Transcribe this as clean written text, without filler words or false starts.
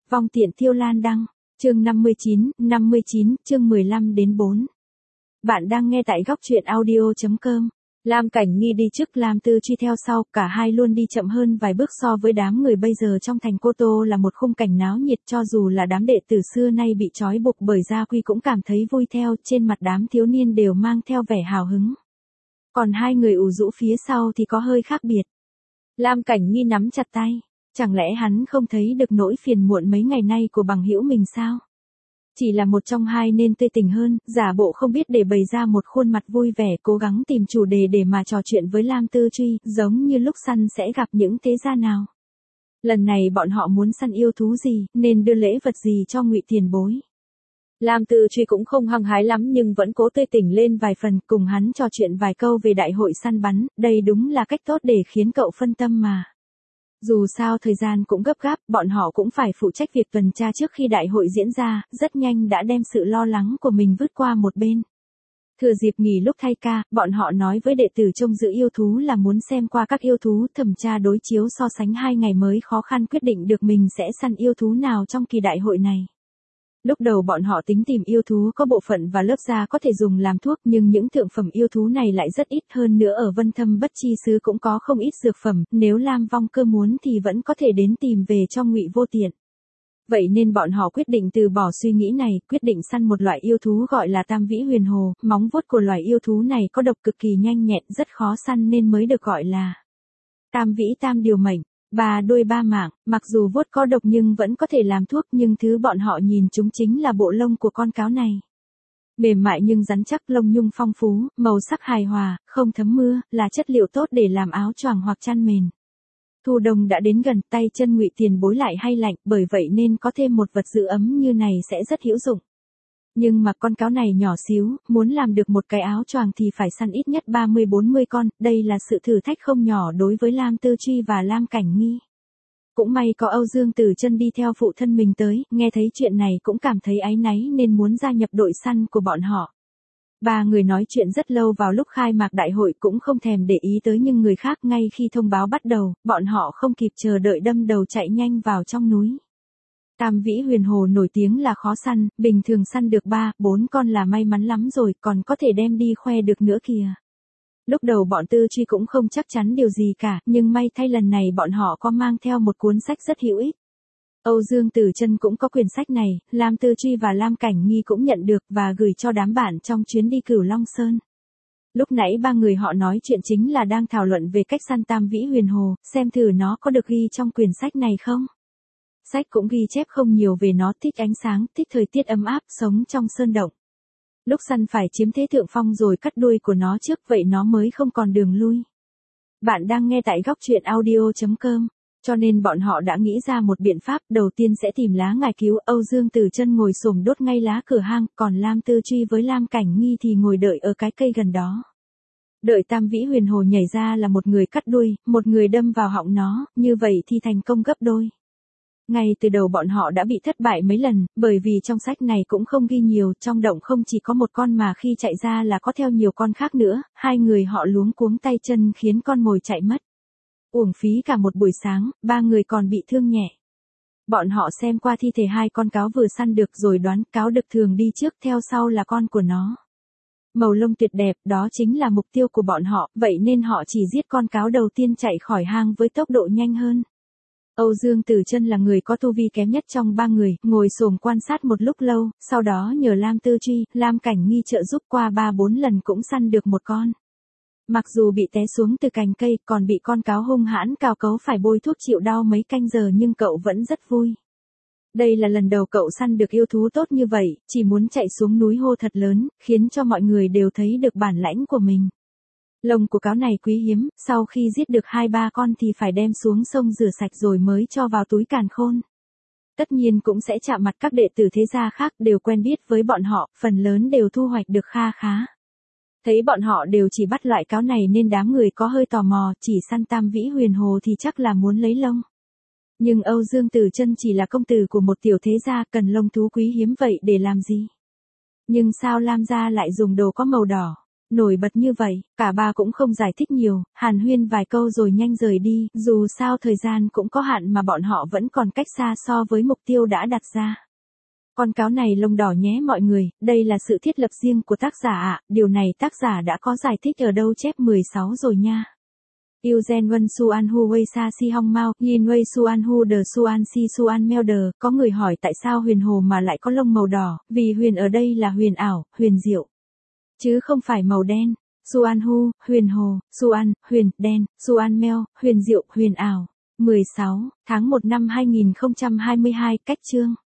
Vong tiện Thiêu Lan đăng, chương 59, chương 15-4. Bạn đang nghe tại góc truyện audio.com. Lam Cảnh Nghi đi trước, Lam Tư truy theo sau, cả hai luôn đi chậm hơn vài bước so với đám người bây giờ. Trong thành Cô Tô là một khung cảnh náo nhiệt, cho dù là đám đệ tử xưa nay bị trói buộc bởi gia quy cũng cảm thấy vui theo, trên mặt đám thiếu niên đều mang theo vẻ hào hứng. Còn hai người ủ rũ phía sau thì có hơi khác biệt. Lam Cảnh Nghi nắm chặt tay, chẳng lẽ hắn không thấy được nỗi phiền muộn mấy ngày nay của bằng hữu mình sao? Chỉ là một trong hai nên tươi tỉnh hơn, giả bộ không biết để bày ra một khuôn mặt vui vẻ, cố gắng tìm chủ đề để mà trò chuyện với Lam Tư Truy, giống như lúc săn sẽ gặp những thế gia nào. Lần này bọn họ muốn săn yêu thú gì, nên đưa lễ vật gì cho Ngụy tiền bối. Lam Tư Truy cũng không hăng hái lắm nhưng vẫn cố tươi tỉnh lên vài phần, cùng hắn trò chuyện vài câu về đại hội săn bắn, đây đúng là cách tốt để khiến cậu phân tâm mà. Dù sao thời gian cũng gấp gáp, bọn họ cũng phải phụ trách việc tuần tra trước khi đại hội diễn ra, rất nhanh đã đem sự lo lắng của mình vứt qua một bên. Thừa dịp nghỉ lúc thay ca, bọn họ nói với đệ tử trông giữ yêu thú là muốn xem qua các yêu thú, thẩm tra đối chiếu so sánh 2 ngày mới khó khăn quyết định được mình sẽ săn yêu thú nào trong kỳ đại hội này. Lúc đầu bọn họ tính tìm yêu thú có bộ phận và lớp da có thể dùng làm thuốc, nhưng những thượng phẩm yêu thú này lại rất ít, hơn nữa ở Vân Thâm Bất Chi Xứ cũng có không ít dược phẩm, nếu Lam Vong Cơ muốn thì vẫn có thể đến tìm về cho Ngụy Vô Tiện. Vậy nên bọn họ quyết định từ bỏ suy nghĩ này, quyết định săn một loại yêu thú gọi là Tam Vĩ Huyền Hồ, móng vuốt của loài yêu thú này có độc cực kỳ nhanh nhẹn, rất khó săn nên mới được gọi là Tam Vĩ Tam Điều Mệnh. 3 đuôi 3 mảng, mặc dù vuốt có độc nhưng vẫn có thể làm thuốc, nhưng thứ bọn họ nhìn chúng chính là bộ lông của con cáo này. Mềm mại nhưng rắn chắc, lông nhung phong phú, màu sắc hài hòa, không thấm mưa, là chất liệu tốt để làm áo choàng hoặc chăn mền. Thu đông đã đến gần, tay chân Ngụy tiền bối lại hay lạnh, bởi vậy nên có thêm một vật giữ ấm như này sẽ rất hữu dụng. Nhưng mà con cáo này nhỏ xíu, muốn làm được một cái áo choàng thì phải săn ít nhất 30-40 con, đây là sự thử thách không nhỏ đối với Lam Tư Truy và Lam Cảnh Nghi. Cũng may có Âu Dương Tử Chân đi theo phụ thân mình tới, nghe thấy chuyện này cũng cảm thấy áy náy nên muốn gia nhập đội săn của bọn họ. Ba người nói chuyện rất lâu vào lúc khai mạc đại hội, cũng không thèm để ý tới những người khác. Ngay khi thông báo bắt đầu, bọn họ không kịp chờ đợi đâm đầu chạy nhanh vào trong núi. Tam Vĩ Huyền Hồ nổi tiếng là khó săn, bình thường săn được 3-4 con là may mắn lắm rồi, còn có thể đem đi khoe được nữa kìa. Lúc đầu bọn Tư Truy cũng không chắc chắn điều gì cả, nhưng may thay lần này bọn họ có mang theo một cuốn sách rất hữu ích. Âu Dương Tử Chân cũng có quyển sách này, Lam Tư Truy và Lam Cảnh Nghi cũng nhận được và gửi cho đám bạn trong chuyến đi Cửu Long Sơn. Lúc nãy ba người họ nói chuyện chính là đang thảo luận về cách săn Tam Vĩ Huyền Hồ, xem thử nó có được ghi trong quyển sách này không. Sách cũng ghi chép không nhiều về nó, thích ánh sáng, thích thời tiết ấm áp, sống trong sơn động. Lúc săn phải chiếm thế thượng phong rồi cắt đuôi của nó trước, vậy nó mới không còn đường lui. Bạn đang nghe tại góc truyện audio.com, cho nên bọn họ đã nghĩ ra một biện pháp, đầu tiên sẽ tìm lá ngải cứu. Âu Dương Tử Chân ngồi xổm đốt ngay lá cửa hang, còn Lam Tư Truy với Lam Cảnh Nghi thì ngồi đợi ở cái cây gần đó. Đợi Tam Vĩ Huyền Hồ nhảy ra là một người cắt đuôi, một người đâm vào họng nó, như vậy thì thành công gấp đôi. Ngay từ đầu bọn họ đã bị thất bại mấy lần, bởi vì trong sách này cũng không ghi nhiều, trong động không chỉ có một con mà khi chạy ra là có theo nhiều con khác nữa, hai người họ luống cuống tay chân khiến con mồi chạy mất. Uổng phí cả một buổi sáng, ba người còn bị thương nhẹ. Bọn họ xem qua thi thể hai con cáo vừa săn được rồi đoán cáo đực thường đi trước, theo sau là con của nó. Màu lông tuyệt đẹp, đó chính là mục tiêu của bọn họ, vậy nên họ chỉ giết con cáo đầu tiên chạy khỏi hang với tốc độ nhanh hơn. Âu Dương Tử Chân là người có tu vi kém nhất trong ba người, ngồi xổm quan sát một lúc lâu, sau đó nhờ Lam Tư Truy, Lam Cảnh Nghi trợ giúp qua 3-4 lần cũng săn được một con. Mặc dù bị té xuống từ cành cây, còn bị con cáo hung hãn cào cấu phải bôi thuốc chịu đau mấy canh giờ, nhưng cậu vẫn rất vui. Đây là lần đầu cậu săn được yêu thú tốt như vậy, chỉ muốn chạy xuống núi hô thật lớn, khiến cho mọi người đều thấy được bản lãnh của mình. Lông của cáo này quý hiếm, sau khi giết được 2-3 con thì phải đem xuống sông rửa sạch rồi mới cho vào túi càn khôn. Tất nhiên cũng sẽ chạm mặt các đệ tử thế gia khác, đều quen biết với bọn họ, phần lớn đều thu hoạch được kha khá. Thấy bọn họ đều chỉ bắt loại cáo này nên đám người có hơi tò mò, chỉ săn Tam Vĩ Huyền Hồ thì chắc là muốn lấy lông. Nhưng Âu Dương Tử Chân chỉ là công tử của một tiểu thế gia, cần lông thú quý hiếm vậy để làm gì? Nhưng sao Lam gia lại dùng đồ có màu đỏ? Nổi bật như vậy, cả ba cũng không giải thích nhiều, hàn huyên vài câu rồi nhanh rời đi, dù sao thời gian cũng có hạn mà bọn họ vẫn còn cách xa so với mục tiêu đã đặt ra. Con cáo này lông đỏ nhé mọi người, đây là sự thiết lập riêng của tác giả ạ, điều này tác giả đã có giải thích ở đâu chép 16 rồi nha. Eugen Wen Suan Hu Wei Sa Si Hong Mao, Yin Wei Suan Hu De Suan Si Suan Meo De, có người hỏi tại sao huyền hồ mà lại có lông màu đỏ, vì huyền ở đây là huyền ảo, huyền diệu, chứ không phải màu đen. Suan Hu, huyền hồ, Suan, huyền, đen, Suan Meo, huyền diệu, huyền ảo. 16 tháng 1 năm 2022, cách chương.